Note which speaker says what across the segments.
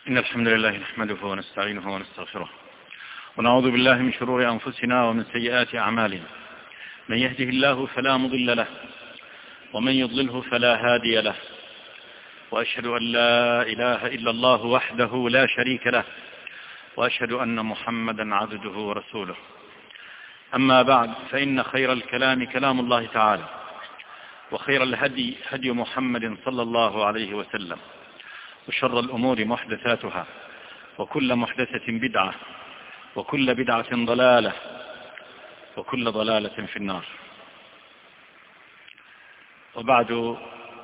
Speaker 1: إن الحمد لله نحمده ونستعينه ونستغفره ونعوذ بالله من شرور أنفسنا ومن سيئات أعمالنا. من يهده الله فلا مضل له ومن يضلله فلا هادي له، وأشهد أن لا إله إلا الله وحده لا شريك له، وأشهد أن محمدا عبده ورسوله. أما بعد، فإن خير الكلام كلام الله تعالى، وخير الهدي هدي محمد صلى الله عليه وسلم، وشر الأمور محدثاتها، وكل محدثة بدعة، وكل بدعة ضلالة، وكل ضلالة في النار. وبعد،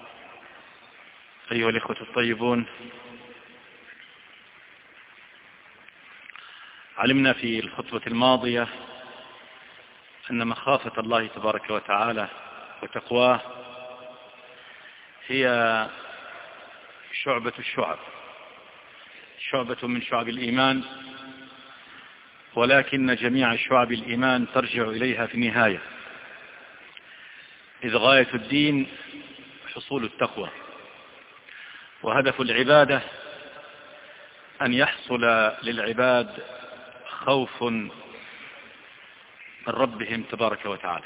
Speaker 1: أيها الإخوة الطيبون، علمنا في الخطبة الماضية أن مخافة الله تبارك وتعالى وتقواه هي شعبة الشعب، شعبة من شعب الإيمان، ولكن جميع شعب الإيمان ترجع إليها في النهاية، إذ غاية الدين حصول التقوى، وهدف العبادة أن يحصل للعباد خوف من ربهم تبارك وتعالى.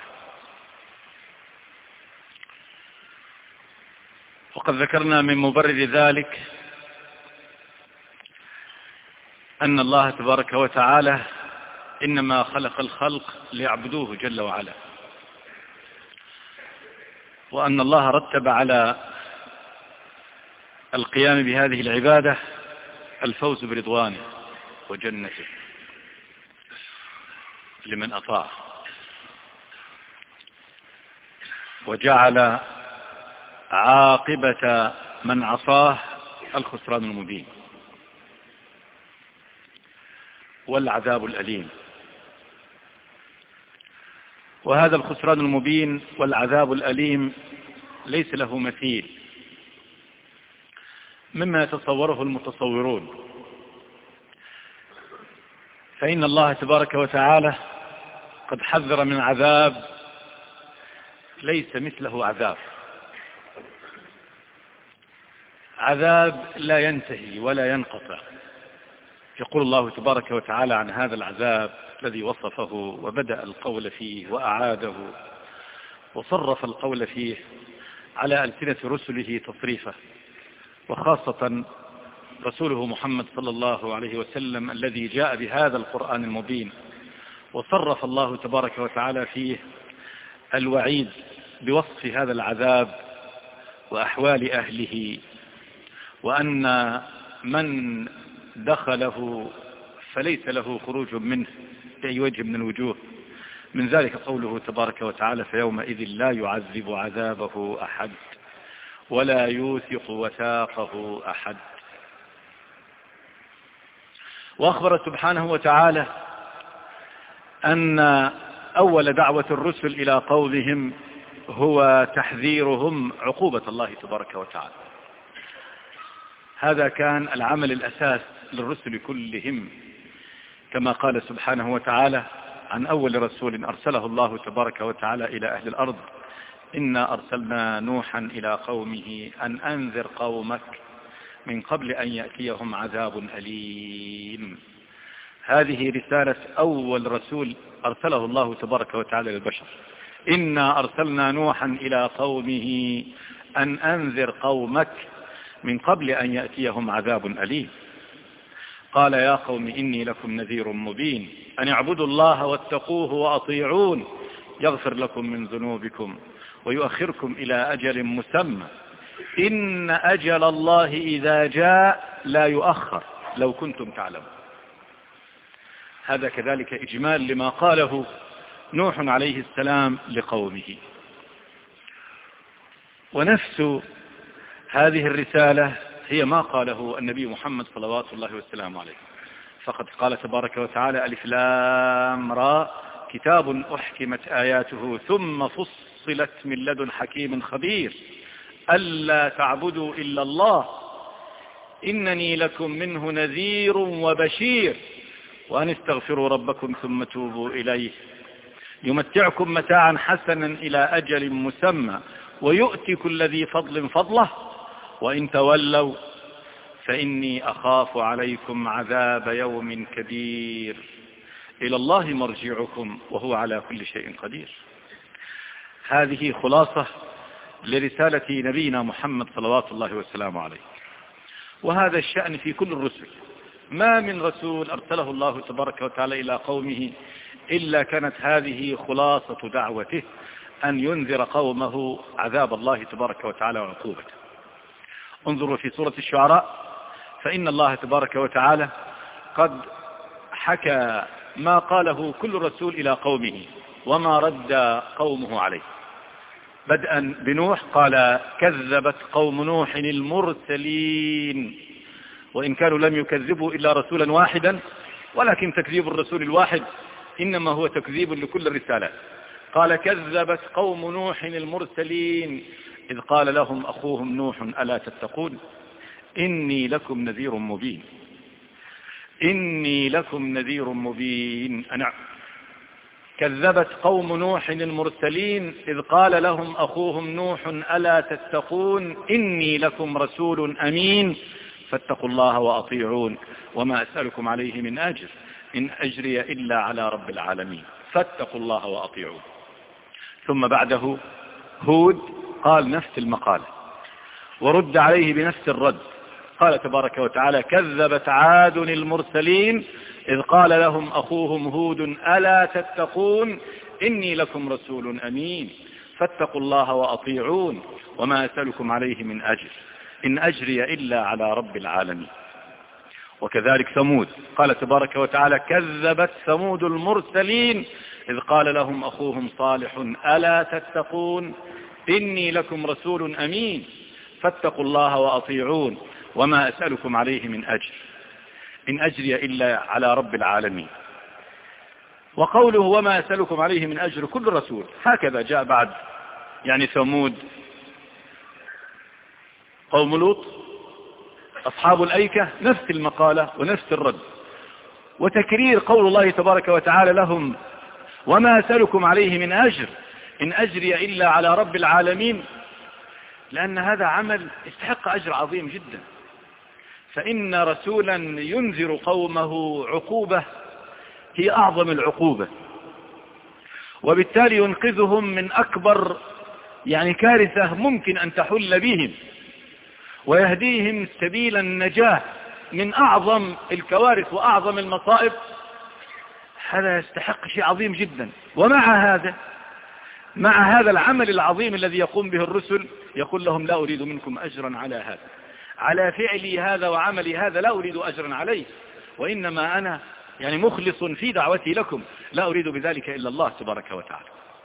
Speaker 1: وقد ذكرنا من مبرر ذلك أن الله تبارك وتعالى إنما خلق الخلق ليعبدوه جل وعلا، وأن الله رتب على القيام بهذه العبادة الفوز برضوانه وجنته لمن أطاع، وجعل عاقبة من عصاه الخسران المبين والعذاب الأليم. وهذا الخسران المبين والعذاب الأليم ليس له مثيل مما يتصوره المتصورون، فإن الله تبارك وتعالى قد حذر من عذاب ليس مثله عذاب لا ينتهي ولا ينقطع. يقول الله تبارك وتعالى عن هذا العذاب الذي وصفه وبدأ القول فيه وأعاده وصرف القول فيه على ألسنة رسله تصريفه، وخاصة رسوله محمد صلى الله عليه وسلم الذي جاء بهذا القرآن المبين، وصرف الله تبارك وتعالى فيه الوعيد بوصف هذا العذاب وأحوال أهله، وأن من دخله فليس له خروج منه بأي وجه من الوجوه. من ذلك قوله تبارك وتعالى: فيومئذ لا يعذب عذابه أحد ولا يوثق وثاقه أحد. وأخبر سبحانه وتعالى أن أول دعوة الرسل إلى قومهم هو تحذيرهم عقوبة الله تبارك وتعالى. هذا كان العمل الأساس للرسل كلهم، كما قال سبحانه وتعالى عن أول رسول أرسله الله تبارك وتعالى إلى أهل الأرض: إنا أرسلنا نوحا إلى قومه أن أنذر قومك من قبل أن يأتيهم عذاب أليم. هذه رسالة أول رسول أرسله الله تبارك وتعالى للبشر: إنا أرسلنا نوحا إلى قومه أن أنذر قومك من قبل أن يأتيهم عذاب أليم. قال: يا قوم إني لكم نذير مبين أن اعبدوا الله واتقوه وأطيعون يغفر لكم من ذنوبكم ويؤخركم إلى أجل مسمى إن أجل الله إذا جاء لا يؤخر لو كنتم تعلمون. هذا كذلك إجمال لما قاله نوح عليه السلام لقومه. ونفس هذه الرسالة هي ما قاله النبي محمد صلوات الله والسلام عليه، فقد قال تبارك وتعالى: ألف لام را كتاب أحكمت آياته ثم فصلت من لدن حكيم خبير ألا تعبدوا إلا الله إنني لكم منه نذير وبشير وأن استغفروا ربكم ثم توبوا إليه يمتعكم متاعا حسنا إلى أجل مسمى ويؤتي كل ذي فضل فضله وإن تولوا فإني أخاف عليكم عذاب يوم كبير إلى الله مرجعكم وهو على كل شيء قدير. هذه خلاصة لرسالة نبينا محمد صلوات الله وسلامه عليه. وهذا الشأن في كل الرسل، ما من رسول أرسله الله تبارك وتعالى إلى قومه إلا كانت هذه خلاصة دعوته، أن ينذر قومه عذاب الله تبارك وتعالى وعقوبته. انظروا في سورة الشعراء، فإن الله تبارك وتعالى قد حكى ما قاله كل رسول إلى قومه وما رد قومه عليه. بدءا بنوح قال كذبت قوم نوح المرسلين، وإن كانوا لم يكذبوا إلا رسولا واحدا، ولكن تكذيب الرسول الواحد إنما هو تكذيب لكل الرسالات. قال كذبت قوم نوح المرسلين إذ قال لهم أخوهم نوح ألا تتقون إني لكم نذير مبين. إني لكم نذير مبين. كذبت قوم نوح المرسلين إذ قال لهم أخوهم نوح ألا تتقون إني لكم رسول أمين فاتقوا الله وأطيعون وما أسألكم عليه من أجر إن أجري إلا على رب العالمين فاتقوا الله وأطيعون. ثم بعده هود قال نفس المقالة ورد عليه بنفس الرد. قال تبارك وتعالى كذبت عاد المرسلين إذ قال لهم أخوهم هود ألا تتقون إني لكم رسول أمين فاتقوا الله وأطيعون وما أسألكم عليه من أجر إن أجري إلا على رب العالمين. وكذلك ثمود قال تبارك وتعالى كذبت ثمود المرسلين إذ قال لهم أخوهم صالح ألا تتقون إني لكم رسول أمين فاتقوا الله وأطيعون وما أسألكم عليه من أجر إن أجري إلا على رب العالمين. وقوله وما أسألكم عليه من أجر كل رسول هكذا جاء بعد، يعني ثمود، قوم لوط، أصحاب الأيكة، نفس المقالة ونفس الرد، وتكرير قول الله تبارك وتعالى لهم وما أسألكم عليه من أجر إن أجري إلا على رب العالمين، لأن هذا عمل يستحق أجر عظيم جدا. فإن رسولا ينذر قومه عقوبة هي أعظم العقوبة، وبالتالي ينقذهم من أكبر كارثة ممكن أن تحل بهم، ويهديهم سبيل النجاة من أعظم الكوارث وأعظم المصائب. هذا يستحق شيء عظيم جدا. ومع هذا العمل العظيم الذي يقوم به الرسل يقول لهم لا أريد منكم أجرا على هذا، على فعلي هذا وعملي هذا لا أريد أجرا عليه، وإنما أنا مخلص في دعوتي لكم لا أريد بذلك إلا الله تبارك وتعالى.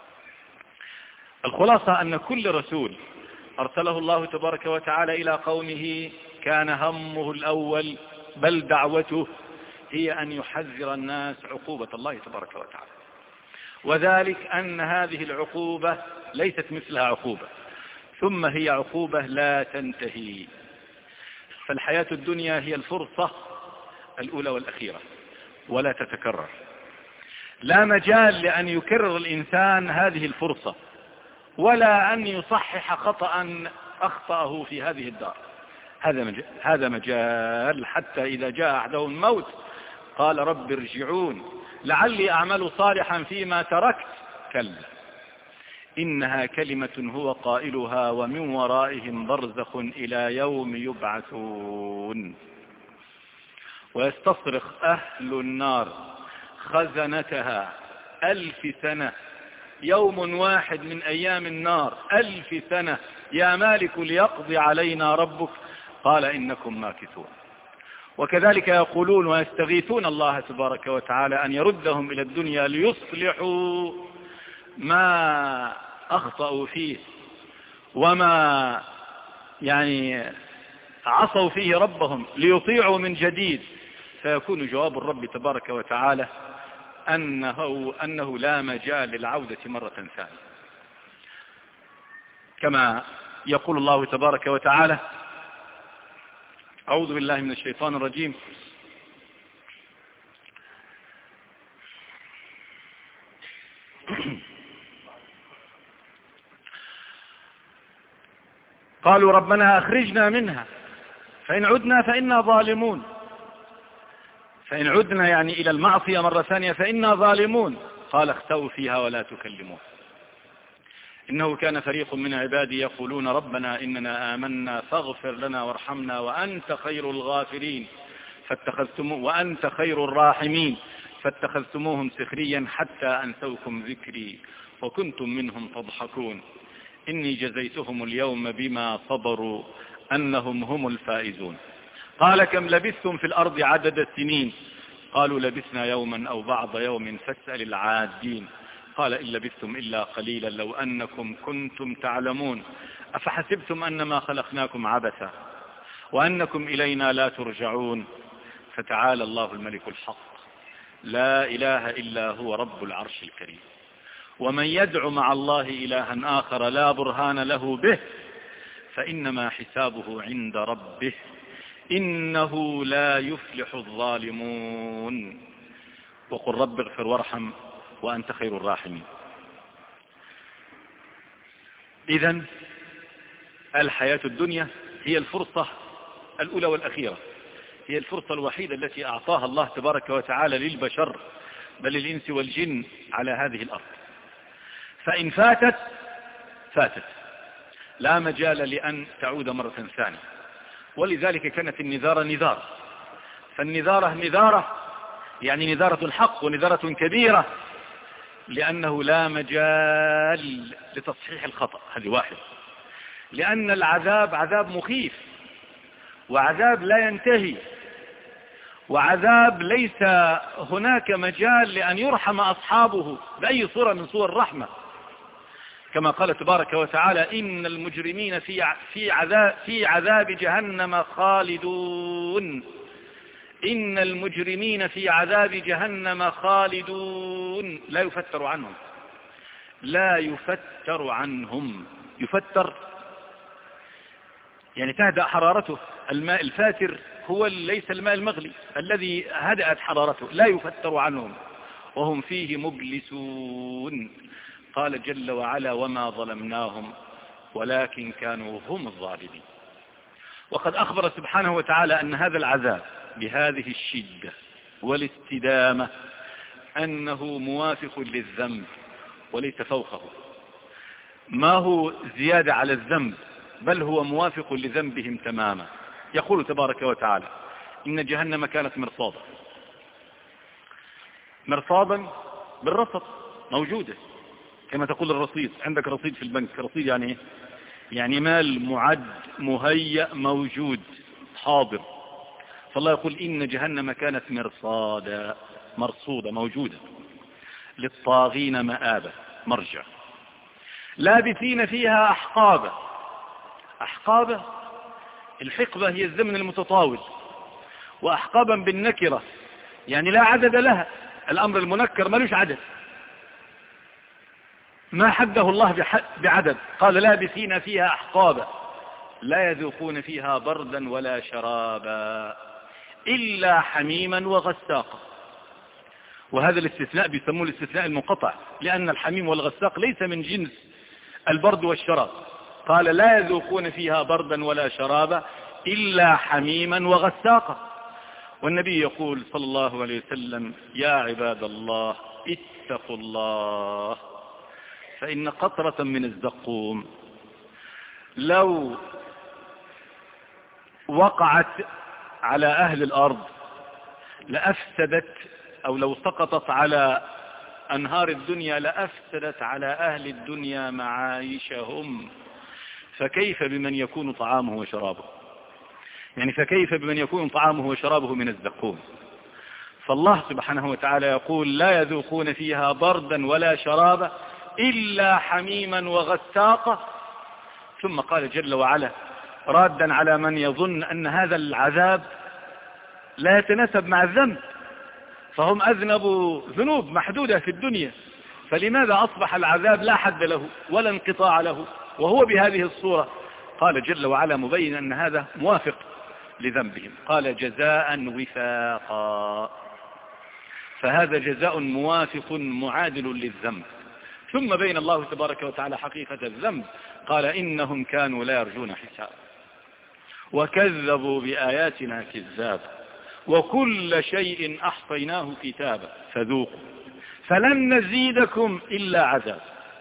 Speaker 1: الخلاصة أن كل رسول أرسله الله تبارك وتعالى إلى قومه كان همه الأول بل دعوته هي أن يحذر الناس عقوبة الله تبارك وتعالى، وذلك أن هذه العقوبة ليست مثلها عقوبة، ثم هي عقوبة لا تنتهي. فالحياة الدنيا هي الفرصة الأولى والأخيرة ولا تتكرر، لا مجال لأن يكرر الإنسان هذه الفرصة ولا أن يصحح خطأ أخطأه في هذه الدار. هذا مجال حتى إذا جاء أحدهم الموت قال رب ارجعون لعلي أعمل صالحا فيما تركت كلا إنها كلمة هو قائلها ومن ورائهم برزخ إلى يوم يبعثون. ويستصرخ أهل النار خزنتها 1000 سنة، يوم واحد من أيام النار 1000 سنة يا مالك ليقضي علينا ربك قال إنكم ماكثون. وكذلك يقولون ويستغيثون الله تبارك وتعالى أن يردهم إلى الدنيا ليصلحوا ما أخطأوا فيه وما عصوا فيه ربهم ليطيعوا من جديد، فيكون جواب الرب تبارك وتعالى أنه لا مجال للعودة مرة ثانية، كما يقول الله تبارك وتعالى أعوذ بالله من الشيطان الرجيم قالوا ربنا أخرجنا منها فإن عدنا فإنا ظالمون. فإن عدنا يعني إلى المعصية مرة ثانية فإنا ظالمون. قال اختوا فيها ولا تكلمون إنه كان فريق من عبادي يقولون ربنا إننا آمنا فاغفر لنا وارحمنا وأنت خير الغافرين وأنت خير الراحمين فاتخذتموهم سخريا حتى أنسوكم ذكري وكنتم منهم تضحكون إني جزيتهم اليوم بما صبروا أنهم هم الفائزون. قال كم لبثتم في الأرض عدد السنين قالوا لبثنا يوما أو بعض يوم فاسأل العادين قال إن لبثتم إلا قليلا لو أنكم كنتم تعلمون أفحسبتم أنما خلقناكم عبثا وأنكم إلينا لا ترجعون فتعالى الله الملك الحق لا إله إلا هو رب العرش الكريم ومن يدع مع الله إلها آخر لا برهان له به فإنما حسابه عند ربه إنه لا يفلح الظالمون وقل رب اغفر وارحم وأنت خير الراحمين. إذن الحياة الدنيا هي الفرصة الأولى والأخيرة، هي الفرصة الوحيدة التي أعطاها الله تبارك وتعالى للبشر بل الإنس والجن على هذه الأرض. فإن فاتت لا مجال لأن تعود مرة ثانية. ولذلك كانت النذارة نذار. فالنذارة نذارة يعني نذارة الحق ونذارة كبيرة لأنه لا مجال لتصحيح الخطأ. هذه واحد. لأن العذاب عذاب مخيف وعذاب لا ينتهي وعذاب ليس هناك مجال لأن يرحم أصحابه بأي صورة من صور الرحمة كما قال تبارك وتعالى إن المجرمين في عذاب جهنم خالدون إن المجرمين في عذاب جهنم خالدون لا يفتر عنهم يفتر يعني تهدأ حرارته. الماء الفاتر هو ليس الماء المغلي الذي هدأت حرارته. لا يفتر عنهم وهم فيه مبلسون. قال جل وعلا وما ظلمناهم ولكن كانوا هم الظالمين. وقد أخبر سبحانه وتعالى أن هذا العذاب بهذه الشدة والاستدامة أنه موافق للذنب وليس فوقه، ما هو زيادة على الذنب بل هو موافق لذنبهم تماما. يقول تبارك وتعالى إن جهنم كانت مرصادا بالرصد موجودة كما تقول الرصيد. عندك رصيد في البنك. رصيد يعني مال معد مهيأ موجود حاضر. فالله يقول إن جهنم كانت مرصودة موجودة للطاغين مآبة مرجع لابثين فيها أحقابا. الحقبة هي الزمن المتطاول وأحقابا بالنكرة يعني لا عدد لها. الأمر المنكر ملوش عدد ما حده الله بعدد. قال لابثين فيها أحقابا لا يذوقون فيها بردا ولا شرابا إلا حميما وغساقا. وهذا الاستثناء بيسموه الاستثناء المنقطع لأن الحميم والغساق ليس من جنس البرد والشراب. قال لا يذوقون فيها بردا ولا شرابا إلا حميما وغساقا. والنبي يقول صلى الله عليه وسلم يا عباد الله اتقوا الله فإن قطرة من الزقوم لو وقعت على أهل الأرض لأفسدت أو لو سقطت على أنهار الدنيا لأفسدت على أهل الدنيا معايشهم فكيف بمن يكون طعامه وشرابه يعني فكيف بمن يكون طعامه وشرابه من الزقوم. فالله سبحانه وتعالى يقول لا يذوقون فيها بردا ولا شرابا إلا حميما وغساقا. ثم قال جل وعلا رادا على من يظن أن هذا العذاب لا يتناسب مع الذنب فهم أذنبوا ذنوب محدودة في الدنيا فلماذا أصبح العذاب لا حد له ولا انقطاع له وهو بهذه الصورة. قال جل وعلا مبين أن هذا موافق لذنبهم. قال جزاء وفاقا فهذا جزاء موافق معادل للذنب. ثم بين الله تبارك وتعالى حقيقة الذنب قال إنهم كانوا لا يرجون حسابا وكذبوا بآياتنا كذابا وكل شيء أحصيناه كتابا فذوقوا فلن نزيدكم إلا عذاب.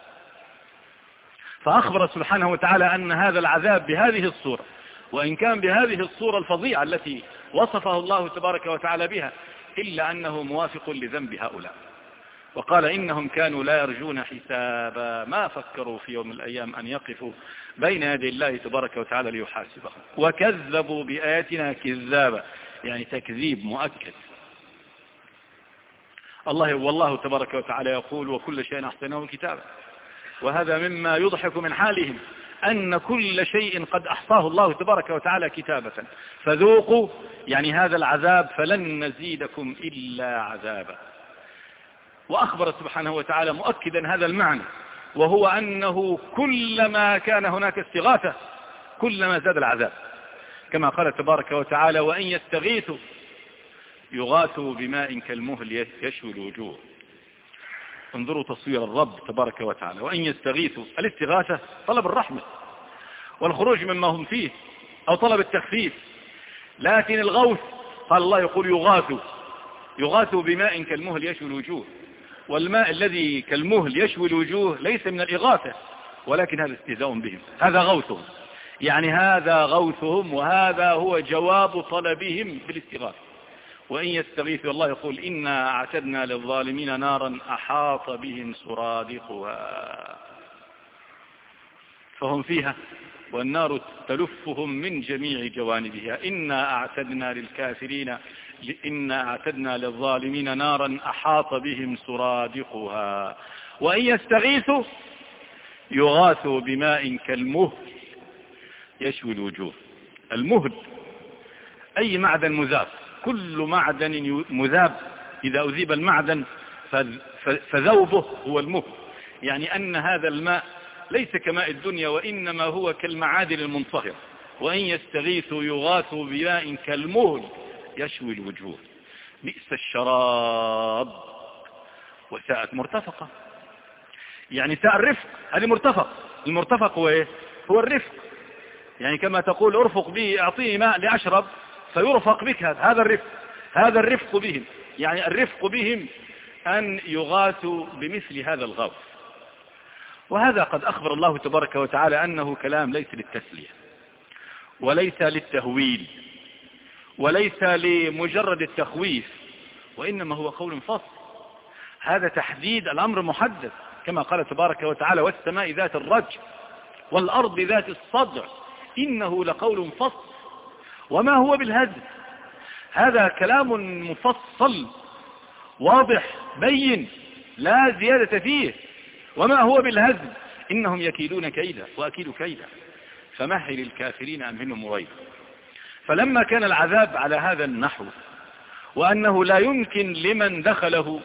Speaker 1: فأخبر سبحانه وتعالى أن هذا العذاب بهذه الصورة، وإن كان بهذه الصورة الفظيعة التي وصفه الله تبارك وتعالى بها، إلا أنه موافق لذنب هؤلاء. وقال إنهم كانوا لا يرجون حسابا، ما فكروا في يوم من الأيام أن يقفوا بين يدي الله تبارك وتعالى ليحاسبهم. وكذبوا بآياتنا كذابا، يعني تكذيب مؤكد. والله تبارك وتعالى يقول وكل شيء أحصيناه كتابا، وهذا مما يضحك من حالهم أن كل شيء قد أحصاه الله تبارك وتعالى كتابة. فذوقوا يعني هذا العذاب فلن نزيدكم إلا عذابا. وأخبر سبحانه وتعالى مؤكدا هذا المعنى، وهو أنه كلما كان هناك استغاثة كلما زاد العذاب، كما قال تبارك وتعالى وإن يستغيثوا يغاثوا بماء كالمهل يشوي الوجوه. انظروا تصوير الرب تبارك وتعالى، وإن يستغيثوا الاستغاثة طلب الرحمة والخروج مما هم فيه أو طلب التخفيف، لكن الغوث قال الله يقول يغاثوا بماء كالمهل يشوي الوجوه. والماء الذي كالمهل يشوي الوجوه ليس من الإغاثة، ولكن هذا استهزاء بهم، هذا غوثهم، يعني هذا غوثهم، وهذا هو جواب طلبهم بالاستغاثة. وإن يستغيثوا الله يقول إنا أعتدنا للظالمين نارا أحاط بهم سرادقها، فهم فيها والنار تلفهم من جميع جوانبها. إنا أعتدنا للظالمين نارا أحاط بهم سرادقها. وإن يستغيثوا يغاثوا بماء كالمهل يشوي الوجوه. المهل أي معدن مذاب، كل معدن مذاب إذا أذيب المعدن فذوبه هو المهل، يعني أن هذا الماء ليس كماء الدنيا وإنما هو كالمعادن المنصهرة. وإن يستغيثوا يغاثوا بماء كالمهل يشوي الوجوه بئس الشراب وساءت مرتفقة، يعني ساء الرفق، هذه مرتفق. المرتفق هو إيه؟ هو الرفق، يعني كما تقول ارفق بي اعطيني ماء لأشرب فيرفق بك، هذا الرفق بهم، يعني الرفق بهم أن يغاثوا بمثل هذا الغوث. وهذا قد أخبر الله تبارك وتعالى أنه كلام ليس للتسلية وليس للتهويل وليس لمجرد التخويف، وإنما هو قول فصل. هذا تحديد الأمر محدد، كما قال تبارك وتعالى والسماء ذات الرجع والأرض ذات الصدع إنه لقول فصل وما هو بالهزل. هذا كلام مفصل واضح بين لا زيادة فيه، وما هو بالهزل. إنهم يكيدون كيدا وأكيد كيدا فمهل الكافرين أمهلهم رويدا. فلما كان العذاب على هذا النحو، وأنه لا يمكن لمن دخله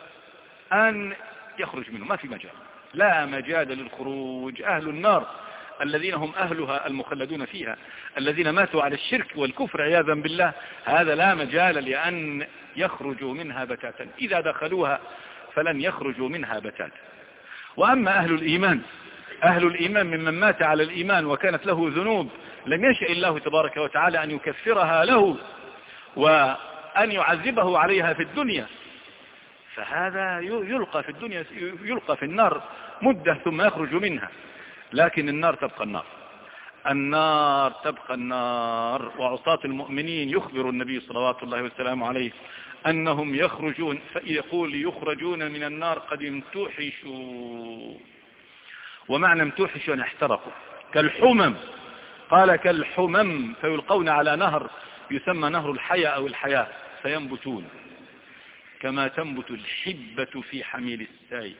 Speaker 1: أن يخرج منه، ما في مجال، لا مجال للخروج. أهل النار الذين هم أهلها المخلدون فيها، الذين ماتوا على الشرك والكفر عياذا بالله، هذا لا مجال لأن يخرجوا منها بتاتا، إذا دخلوها فلن يخرجوا منها بتاتا. وأما أهل الإيمان ممن مات على الإيمان وكانت له ذنوب لم يشأ الله تبارك وتعالى أن يكفرها له وأن يعذبه عليها في الدنيا، فهذا يلقى في النار مدة ثم يخرج منها. لكن النار تبقى النار. وعصاة المؤمنين يخبر النبي صلوات الله وسلامه عليه أنهم يخرجون، فيقول يخرجون من النار قد امتوحشوا. ومعنى امتوحشوا أن احترقوا كالحمم، قال كالحمم، فيلقون على نهر يسمى نهر الحياة أو الحياة، فينبتون كما تنبت الحبة في حميل السائل.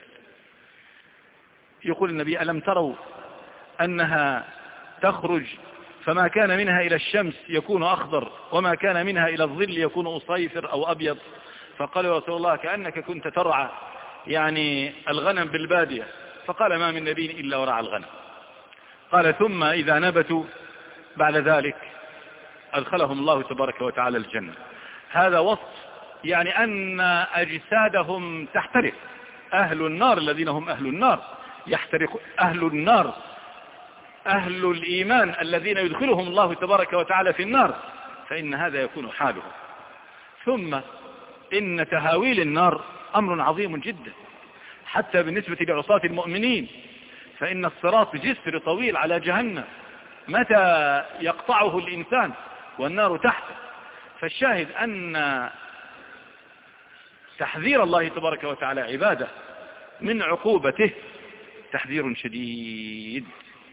Speaker 1: يقول النبي ألم تروا أنها تخرج فما كان منها إلى الشمس يكون أخضر وما كان منها إلى الظل يكون أصيفر أو أبيض. فقال يا رسول الله كأنك كنت ترعى يعني الغنم بالبادية. فقال ما من نبي إلا ورعى الغنم. قال ثم إذا نبتوا بعد ذلك أدخلهم الله تبارك وتعالى الجنة. هذا وصف يعني أن أجسادهم تحترق. أهل النار الذين هم أهل النار يحترق، أهل النار أهل الإيمان الذين يدخلهم الله تبارك وتعالى في النار، فإن هذا يكون حاله. ثم إن تهاويل النار أمر عظيم جدا حتى بالنسبة لعصاة المؤمنين، فإن الصراط جسر طويل على جهنم متى يقطعه الإنسان والنار تحته. فالشاهد أن تحذير الله تبارك وتعالى عباده من عقوبته تحذير شديد.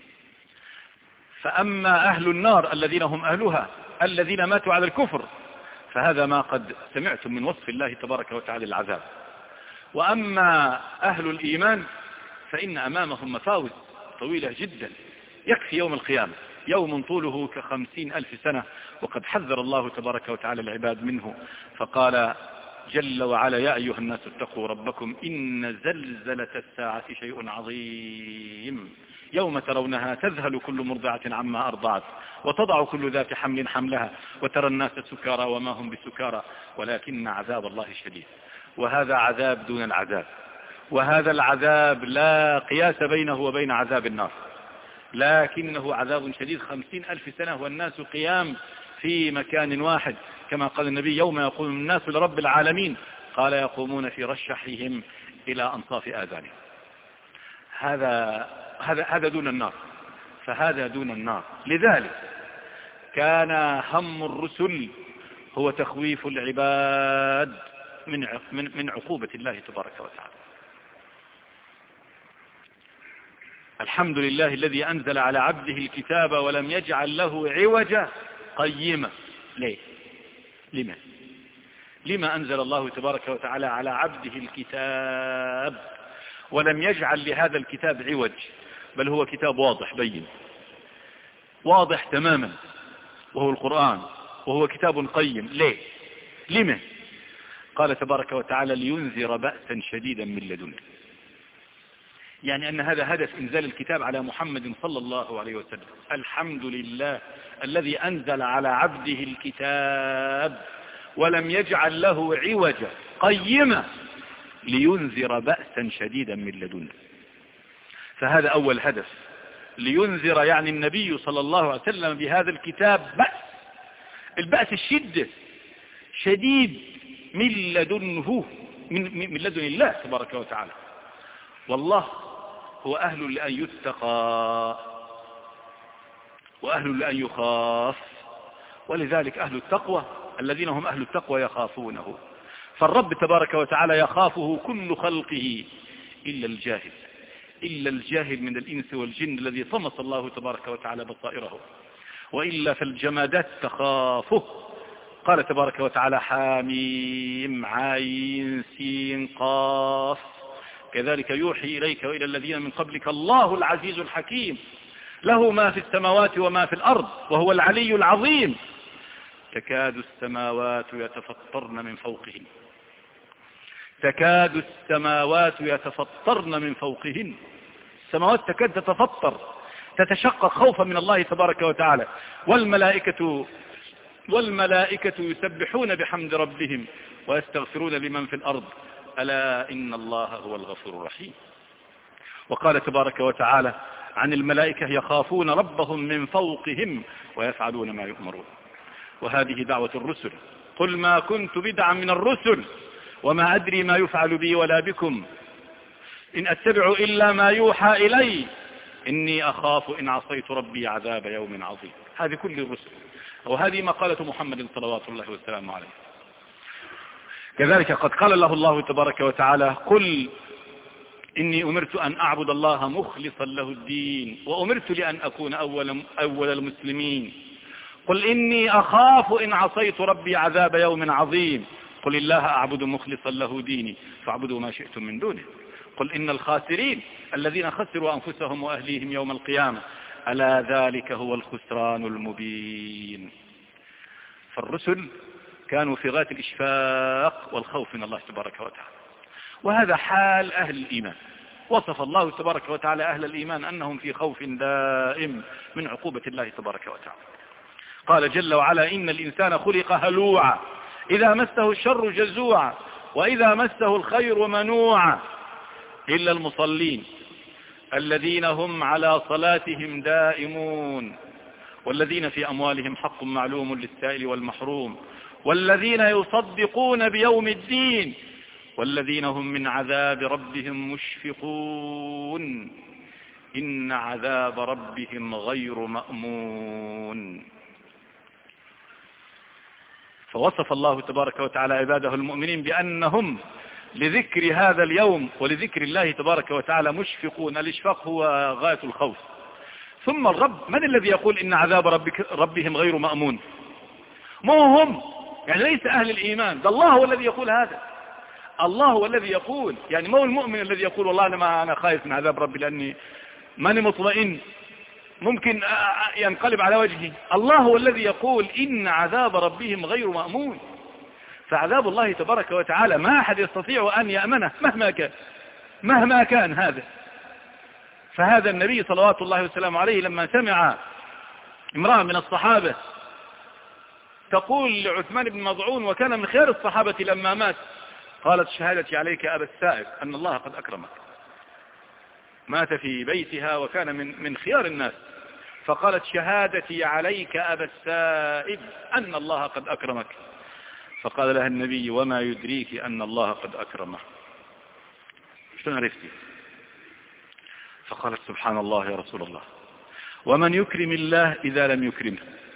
Speaker 1: فأما أهل النار الذين هم أهلها الذين ماتوا على الكفر فهذا ما قد سمعتم من وصف الله تبارك وتعالى العذاب. وأما أهل الإيمان فإن أمامهم مفاوز طويلة جدا، يكفي يوم القيامة يوم طوله ك50,000 سنة، وقد حذر الله تبارك وتعالى العباد منه فقال جل وعلا يا أيها الناس اتقوا ربكم إن زلزلة الساعة شيء عظيم يوم ترونها تذهل كل مرضعة عما أرضعت وتضع كل ذات حمل حملها وترى الناس سكارى وما هم بسكارى ولكن عذاب الله شديد. وهذا عذاب دون العذاب، وهذا العذاب لا قياس بينه وبين عذاب النار، لكنه عذاب شديد. 50,000 سنة والناس قيام في مكان واحد، كما قال النبي يوم يقوم الناس لرب العالمين قال يقومون في رشحهم إلى أنصاف آذانهم. هذا دون النار، فهذا دون النار. لذلك كان هم الرسل هو تخويف العباد من عقوبة الله تبارك وتعالى. الحمد لله الذي أنزل على عبده الكتاب ولم يجعل له عوجا قيما. ليه؟ لما أنزل الله تبارك وتعالى على عبده الكتاب ولم يجعل لهذا الكتاب عوج، بل هو كتاب واضح بين واضح تماما، وهو القرآن، وهو كتاب قيم. ليه؟ لما؟ قال تبارك وتعالى لينذر بأسا شديدا من لدنه، يعني أن هذا هدف إنزال الكتاب على محمد صلى الله عليه وسلم. الحمد لله الذي أنزل على عبده الكتاب ولم يجعل له عوجا قيما لينذر بأسا شديدا من لدنه. فهذا أول هدف، لينذر يعني النبي صلى الله عليه وسلم بهذا الكتاب بأس، البأس الشدة شديد من لدنه، من لدن الله تبارك وتعالى. والله هو أهل لأن يتقى وأهل لأن يخاف، ولذلك أهل التقوى الذين هم أهل التقوى يخافونه. فالرب تبارك وتعالى يخافه كل خلقه إلا الجاهل من الإنس والجن الذي طمس الله تبارك وتعالى بصائره، وإلا فالجمادات تخافه. قال تبارك وتعالى حاميم عين سين قاف كذلك يوحي إليك وإلى الذين من قبلك الله العزيز الحكيم له ما في السماوات وما في الأرض وهو العلي العظيم. تكاد السماوات يتفطرن من فوقهن، تكاد السماوات يتفطرن من فوقهن، السماوات تكاد تتفطر تتشقق خوفا من الله تبارك وتعالى. والملائكة يسبحون بحمد ربهم ويستغفرون لمن في الأرض ألا إن الله هو الغفور الرحيم. وقال تبارك وتعالى عن الملائكة يخافون ربهم من فوقهم ويفعلون ما يؤمرون. وهذه دعوة الرسل، قل ما كنت بدعا من الرسل وما أدري ما يفعل بي ولا بكم إن أتبع إلا ما يوحى إلي إني أخاف إن عصيت ربي عذاب يوم عظيم. هذه كل الرسل، وهذه مقالة محمد صلوات الله والسلام عليه. كذلك قد قال له الله تبارك وتعالى قل إني أمرت أن أعبد الله مخلصا له الدين وأمرت لأن أكون أول المسلمين. قل إني أخاف إن عصيت ربي عذاب يوم عظيم. قل الله أعبد مخلصا له ديني فاعبدوا ما شئتم من دونه. قل إن الخاسرين الذين خسروا أنفسهم وأهليهم يوم القيامة ألا ذلك هو الخسران المبين. فالرسل كانوا في غاية الإشفاق والخوف من الله تبارك وتعالى، وهذا حال أهل الإيمان. وصف الله تبارك وتعالى أهل الإيمان أنهم في خوف دائم من عقوبة الله تبارك وتعالى. قال جل وعلا إن الإنسان خلق هلوعا إذا مسه الشر جزوعا وإذا مسه الخير منوعا إلا المصلين الذين هم على صلاتهم دائمون والذين في أموالهم حق معلوم للسائل والمحروم والذين يصدقون بيوم الدين والذين هم من عذاب ربهم مشفقون إن عذاب ربهم غير مأمون. فوصف الله تبارك وتعالى عباده المؤمنين بأنهم لذكر هذا اليوم ولذكر الله تبارك وتعالى مشفقون. الإشفاق هو غاية الخوف. ثم الرب من الذي يقول إن عذاب ربهم غير مأمون؟ ما هم يعني ليس أهل الإيمان، ده الله هو الذي يقول هذا. الله هو الذي يقول، يعني ما هو المؤمن الذي يقول والله أنا خايف من عذاب ربي لأني ماني مطمئن ممكن ينقلب على وجهي. الله هو الذي يقول إن عذاب ربهم غير مأمون. فعذاب الله تبارك وتعالى ما أحد يستطيع أن يأمنه مهما كان هذا. فهذا النبي صلوات الله وسلامه عليه لما سمع امرأة من الصحابة تقول لعثمان بن مظعون وكان من خيار الصحابة لما مات، قالت شهادتي عليك أبا السائب أن الله قد أكرمك. مات في بيتها وكان من خيار الناس، فقالت شهادتي عليك أبا السائب أن الله قد أكرمك. فقال لها النبي وما يدريك أن الله قد أكرمه؟ شلون عرفتي؟ فقالت سبحان الله يا رسول الله، ومن يكرم الله إذا لم يكرمه؟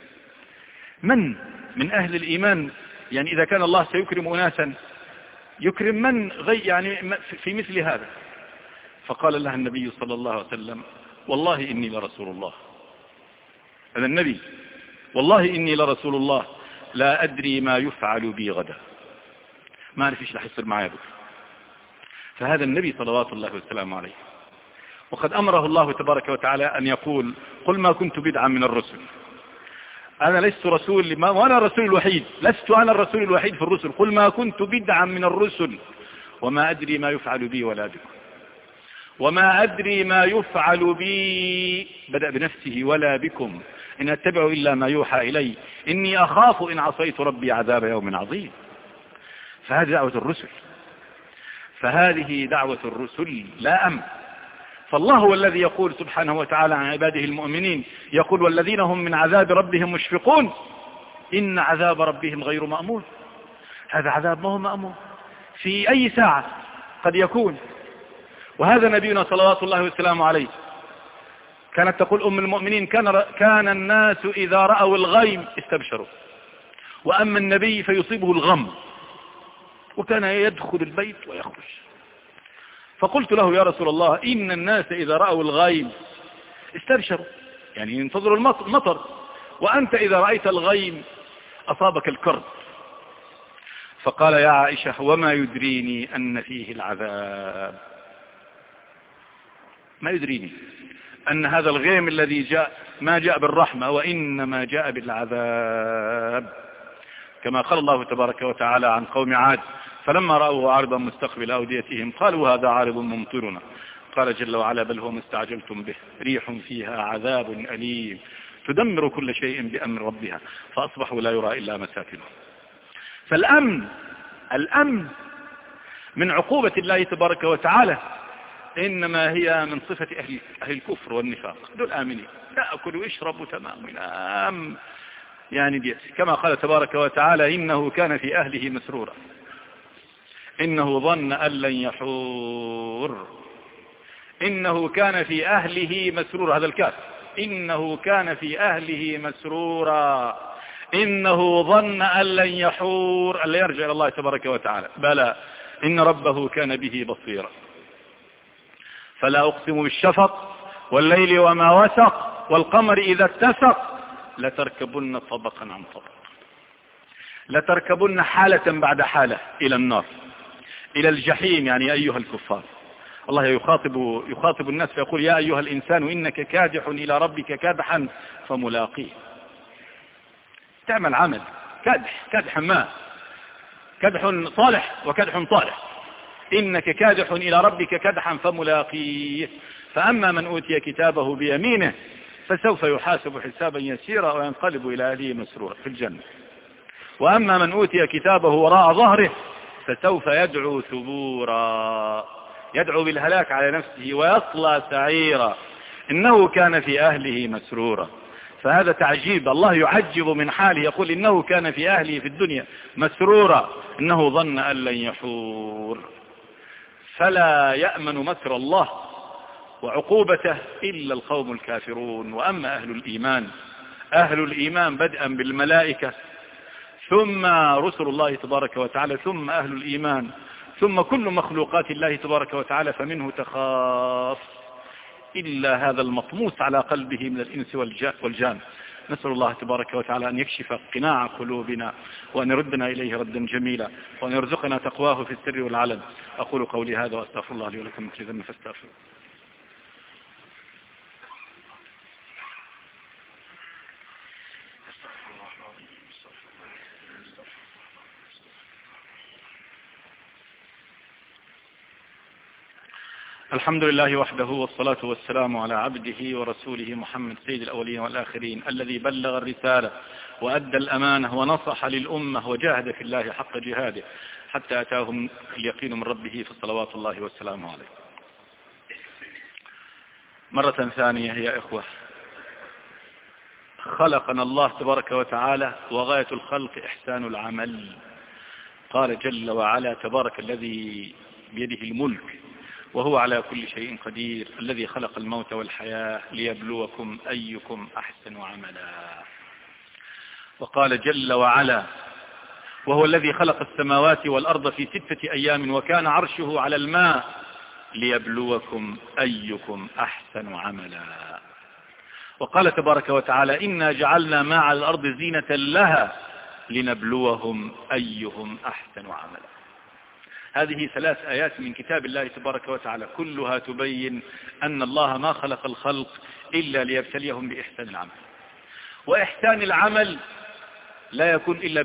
Speaker 1: من أهل الإيمان يعني إذا كان الله سيكرم أناسا يكرم من يعني في مثل هذا؟ فقال لها النبي صلى الله عليه وسلم والله إني لرسول الله. هذا النبي والله إني لرسول الله لا أدري ما يفعل بي غدا، ما أعرف إيش رح يصير معي بكره. فهذا النبي صلوات الله وسلامه عليه، وقد أمره الله تبارك وتعالى أن يقول قل ما كنت بدعا من الرسل. أنا لست رسول وأنا الرسول الوحيد، لست أنا الرسول الوحيد في الرسل. قل ما كنت بدعا من الرسل وما أدري ما يفعل بي ولا بكم. وما أدري ما يفعل بي بدأ بنفسه ولا بكم إن أتبع إلا ما يوحى إلي إني أخاف إن عصيت ربي عذاب يوم عظيم. فهذه دعوة الرسل، فهذه دعوة الرسل لا أمن. فالله هو الذي يقول سبحانه وتعالى عن عباده المؤمنين، يقول والذين هم من عذاب ربهم مشفقون إن عذاب ربهم غير مأمون. هذا عذاب ما هو مأمون، في أي ساعة قد يكون. وهذا نبينا صلوات الله وسلامه عليه كانت تقول أم المؤمنين كان الناس إذا رأوا الغيم استبشروا، وأما النبي فيصيبه الغم وكان يدخل البيت ويخرج. فقلت له يا رسول الله إن الناس إذا رأوا الغيم استبشروا يعني ينتظروا المطر، وأنت إذا رأيت الغيم أصابك الكرب. فقال يا عائشة وما يدريني أن فيه العذاب، ما يدريني أن هذا الغيم الذي جاء ما جاء بالرحمة وإنما جاء بالعذاب، كما قال الله تبارك وتعالى عن قوم عاد فلما رأوه عارضا مستقبل أوديتهم قالوا هذا عارض ممطرنا قال جل وعلا بل هو ما استعجلتم به ريح فيها عذاب أليم تدمر كل شيء بأمر ربها فأصبحوا لا يرى إلا مساكنهم. فالأمن من عقوبة الله تبارك وتعالى إنما هي من صفة أهل الكفر والنفاق، دول آمنين يأكلوا ويشربوا تمام يعني دي. كما قال تبارك وتعالى إنه كان في أهله مسرورا إنه ظن أن لن يحور. إنه كان في أهله مسرورا، هذا الكاف إنه كان في أهله مسرورا إنه ظن أن لن يحور أن لا يرجع إلى الله تبارك وتعالى بلى إن ربه كان به بصيرا. فلا أقسم بالشفق والليل وما وسق والقمر إذا اتسق لتركبن طبقا عن طبق، لتركبن حالة بعد حالة إلى النار إلى الجحيم. يعني أيها الكفار الله يخاطب الناس فيقول يا أيها الإنسان إنك كادح إلى ربك كادحا فملاقيه. تعمل عمل كادح ما كدح صالح وكدح طالح إنك كادح إلى ربك كدحا فملاقيه. فأما من أوتي كتابه بيمينه فسوف يحاسب حسابا يسيرا وينقلب إلى أهله مسرورا في الجنة. وأما من أوتي كتابه وراء ظهره فسوف يدعو ثبورا يدعو بالهلاك على نفسه ويصلى سعيرا إنه كان في أهله مسرورا. فهذا تعجيب، الله يعجب من حاله، يقول إنه كان في أهله في الدنيا مسرورا إنه ظن أن لن يحور. فلا يأمن مكر الله وعقوبته إلا القوم الكافرون. وأما أهل الإيمان بدءا بالملائكة ثم رسل الله تبارك وتعالى ثم أهل الإيمان ثم كل مخلوقات الله تبارك وتعالى فمنه تخاف إلا هذا المطموس على قلبه من الإنس والجان. نسأل الله تبارك وتعالى أن يكشف قناع قلوبنا وأن يردنا إليه ردا جميلا وأن يرزقنا تقواه في السر والعلن. أقول قولي هذا وأستغفر الله لي ولكم من كل ذنب فاستغفروه. الحمد لله وحده والصلاة والسلام على عبده ورسوله محمد سيد الأولين والآخرين الذي بلغ الرسالة وأدى الأمانة ونصح للأمة وجاهد في الله حق جهاده حتى أتاهم اليقين من ربه فصلوات الله والسلام عليه. مرة ثانية يا إخوة، خلقنا الله تبارك وتعالى وغاية الخلق إحسان العمل. قال جل وعلا تبارك الذي بيده الملك وهو على كل شيء قدير الذي خلق الموت والحياة ليبلوكم أيكم أحسن عملا. وقال جل وعلا وهو الذي خلق السماوات والأرض في 6 أيام وكان عرشه على الماء ليبلوكم أيكم أحسن عملا. وقال تبارك وتعالى إنا جعلنا ما على الأرض زينة لها لنبلوهم أيهم أحسن عملا. هذه 3 آيات من كتاب الله تبارك وتعالى كلها تبين أن الله ما خلق الخلق إلا ليبتليهم بإحسان العمل. وإحسان العمل لا يكون إلا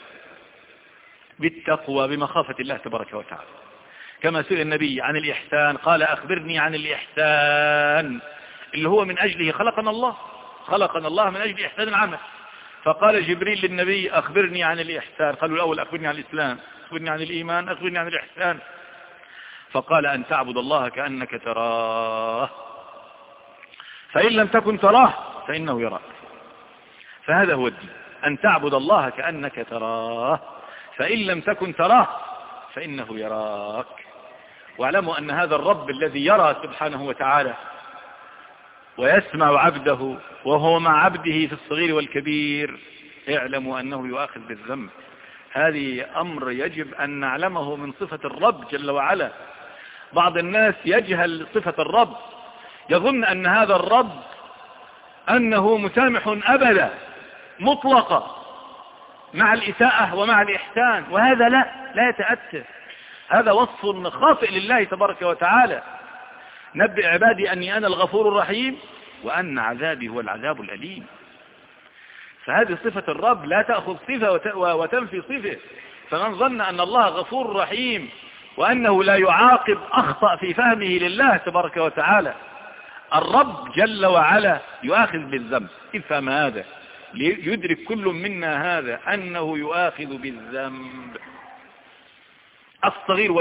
Speaker 1: بالتقوى بمخافة الله تبارك وتعالى. كما سئل النبي عن الإحسان قال أخبرني عن الإحسان اللي هو من أجله خلقنا الله من أجل إحسان العمل. فقال جبريل للنبي أخبرني عن الإحسان، قالوا الأول أخبرني عن الإسلام، أخبرني عن الإيمان، أخبرني عن الإحسان. فقال أن تعبد الله كأنك تراه فإن لم تكن تراه فإنه يراك. فهذا هو الدين، أن تعبد الله كأنك تراه فإن لم تكن تراه فإنه يراك. واعلموا أن هذا الرب الذي يرى سبحانه وتعالى ويسمع عبده وهو مع عبده في الصغير والكبير، اعلموا أنه يؤاخذ بالذنب. هذه أمر يجب أن نعلمه من صفة الرب جل وعلا. بعض الناس يجهل صفة الرب، يظن أن هذا الرب أنه مسامح أبدا مطلقة مع الإساءة ومع الإحسان، وهذا لا يتأتى. هذا وصف خاطئ لله تبارك وتعالى. نبئ عبادي أني أنا الغفور الرحيم وأن عذابي هو العذاب الأليم. فهذه صفة الرب لا تأخذ صفة وتنفي صفة. فمن ظن أن الله غفور رحيم وأنه لا يعاقب أخطأ في فهمه لله تبارك وتعالى. الرب جل وعلا يؤاخذ بالذنب. افهم هذا ليدرك كل منا هذا أنه يؤاخذ بالذنب الصغير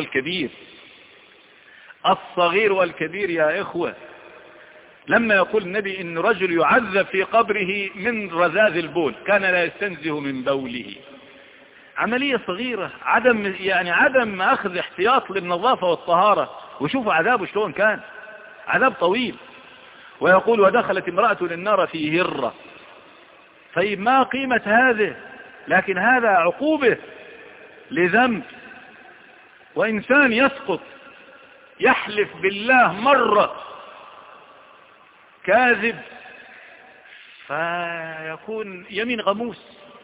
Speaker 1: والكبير يا إخوة. لما يقول النبي إن رجل يعذب في قبره من رذاذ البول كان لا يستنزه من بوله، عملية صغيرة، عدم أخذ احتياط للنظافة والطهارة. وشوفوا عذابه شلون كان، عذاب طويل. ويقول ودخلت امرأة النار في هرة. طيب ما قيمة هذه؟ لكن هذا عقوبة لذنب. وإنسان يسقط يحلف بالله مرة كاذب فيكون يمين غموس.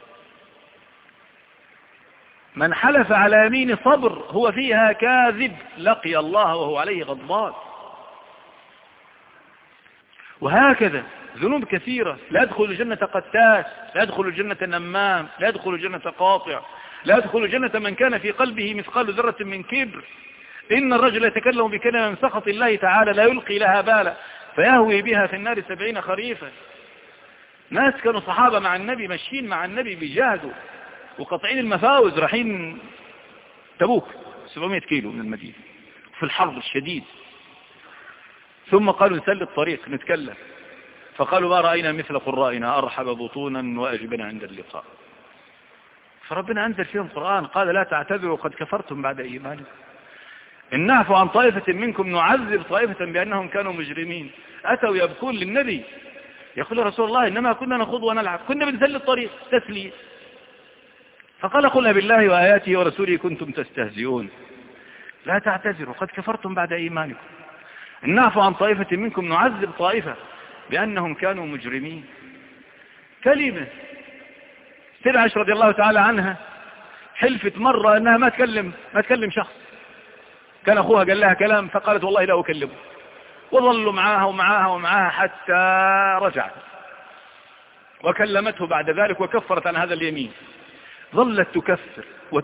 Speaker 1: من حلف على يمين صبر هو فيها كاذب لقي الله وهو عليه غضبان. وهكذا ذنوب كثيرة. لا يدخل الجنة قتاس، لا يدخل الجنة نمام، لا يدخل الجنة قاطع، لا يدخل الجنة من كان في قلبه مثقال ذرة من كبر. إن الرجل يتكلم بكلمة من سخط الله تعالى لا يلقي لها بالا فيهوي بها في النار 70 خريفا. ناس كانوا صحابة مع النبي ماشيين مع النبي بيجاهدوا وقطعين المفاوز رايحين تبوك 700 كيلو من المدينة، في الحرب الشديد. ثم قالوا نسل الطريق نتكلم، فقالوا ما رأينا مثل قرائنا أرحب بطونا وأجبنا عند اللقاء. فربنا أنزل فيهم قرآن قال لا تعتذروا قد كفرتم بعد إيمانكم إن نعفو عن طائفة منكم نعذب طائفة بأنهم كانوا مجرمين. أتوا يبكون للنبي يقول رسول الله إنما كنا نخوض ونلعب، كنا بنسل الطريق تسلية. فقال قل بالله وآياته ورسوله كنتم تستهزئون لا تعتذروا قد كفرتم بعد إيمانكم إن نعفو عن طائفة منكم نعذب طائفة بأنهم كانوا مجرمين. كلمة سيدة عائشة رضي الله تعالى عنها حلفت مرة أنها ما تكلم شخص، كان أخوها قال لها كلام فقالت والله لا أكلمه، وظلوا معاها حتى رجعت وكلمته بعد ذلك وكفرت عن هذا اليمين. ظلت تكفر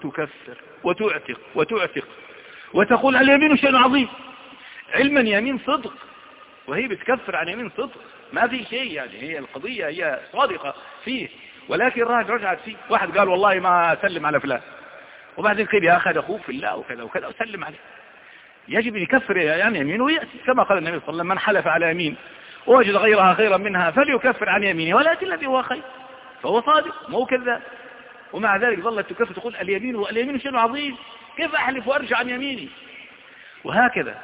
Speaker 1: وتعتق وتقول اليمين شيء عظيم، علما يمين صدق وهي بتكفر عن يمين صدق ما في شيء، يعني هي القضية هي صادقة فيه، ولكن رجعت فيه. واحد قال والله ما أسلم على فلان، وبعدين قيل يا أخذ أخوك في الله وكذا وكذا وسلم عليه. يجب أن يكفر يعني يمينه ويأتي كما قال النبي صلى الله عليه وسلم من حلف على يمين ووجد غيرها خيرا منها فليكفر عن يمينه ولكن الذي هو خير، فهو صادق مو كذاب. ومع ذلك ظلت تكفر تقول اليمين شيء عظيم، كيف أحلف وأرجع عن يميني؟ وهكذا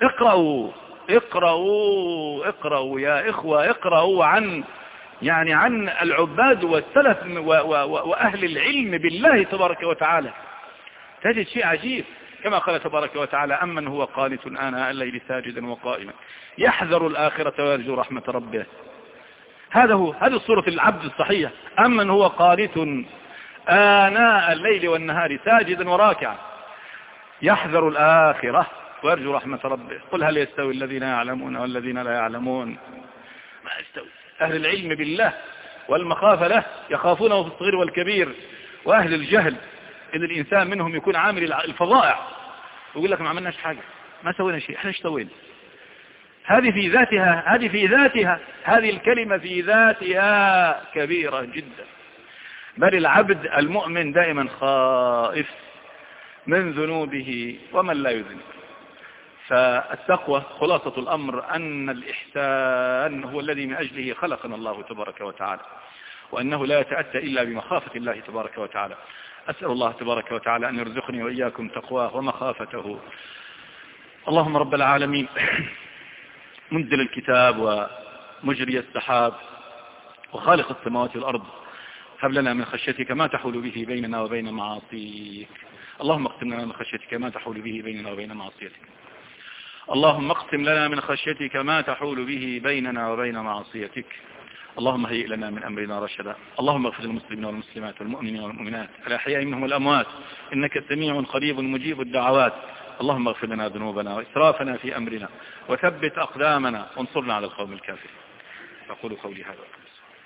Speaker 1: اقرأوا يا إخوة، اقرأوا عن العباد والسلف وأهل العلم بالله تبارك وتعالى، تجد شيء عجيب كما قال تبارك وتعالى أمن هو قانت آناء الليل ساجدا وقائما يحذر الآخرة ويرجو رحمة ربه. هذه الصورة العبد الصحيح، أمن هو قانت آناء الليل والنهار ساجدا وراكعا يحذر الآخرة ويرجو رحمة ربه. قل هل يستوي الذين يعلمون والذين لا يعلمون؟ ما يستوي. أهل العلم بالله والمخافة له يخافونه في الصغير والكبير، وأهل الجهل إن الإنسان منهم يكون عامل الفظائع ويقول لك ما عملناش حاجة، ما سوينا شيء، احنا ايش سوينا؟ هذه الكلمة في ذاتها كبيرة جدا. بل العبد المؤمن دائما خائف من ذنوبه ومن لا يذنب. فالتقوى خلاصة الأمر أن الإحسان هو الذي من أجله خلقنا الله تبارك وتعالى، وأنه لا يتأتى إلا بمخافة الله تبارك وتعالى. أسأل الله تبارك وتعالى أن يرزقني وإياكم تقواه ومخافته. اللهم رب العالمين منزل الكتاب ومجري السحاب وخالق السماوات والأرض، هب لنا من خشيتك ما تحول به بيننا وبين معاصيك. اللهم اقسم لنا من خشيتك ما تحول به بيننا وبين معصيتك. اللهم اقسم لنا من خشيتك ما تحول به بيننا وبين معصيتك. اللهم هيئ لنا من أمرنا رشدا. اللهم اغفر للمسلمين والمسلمات والمؤمنين والمؤمنات الأحياء منهم والأموات إنك سميع قريب مجيب الدعوات. اللهم اغفر لنا ذنوبنا وإسرافنا في أمرنا وثبت أقدامنا وانصرنا على القوم الكافرين. أقول قولي هذا.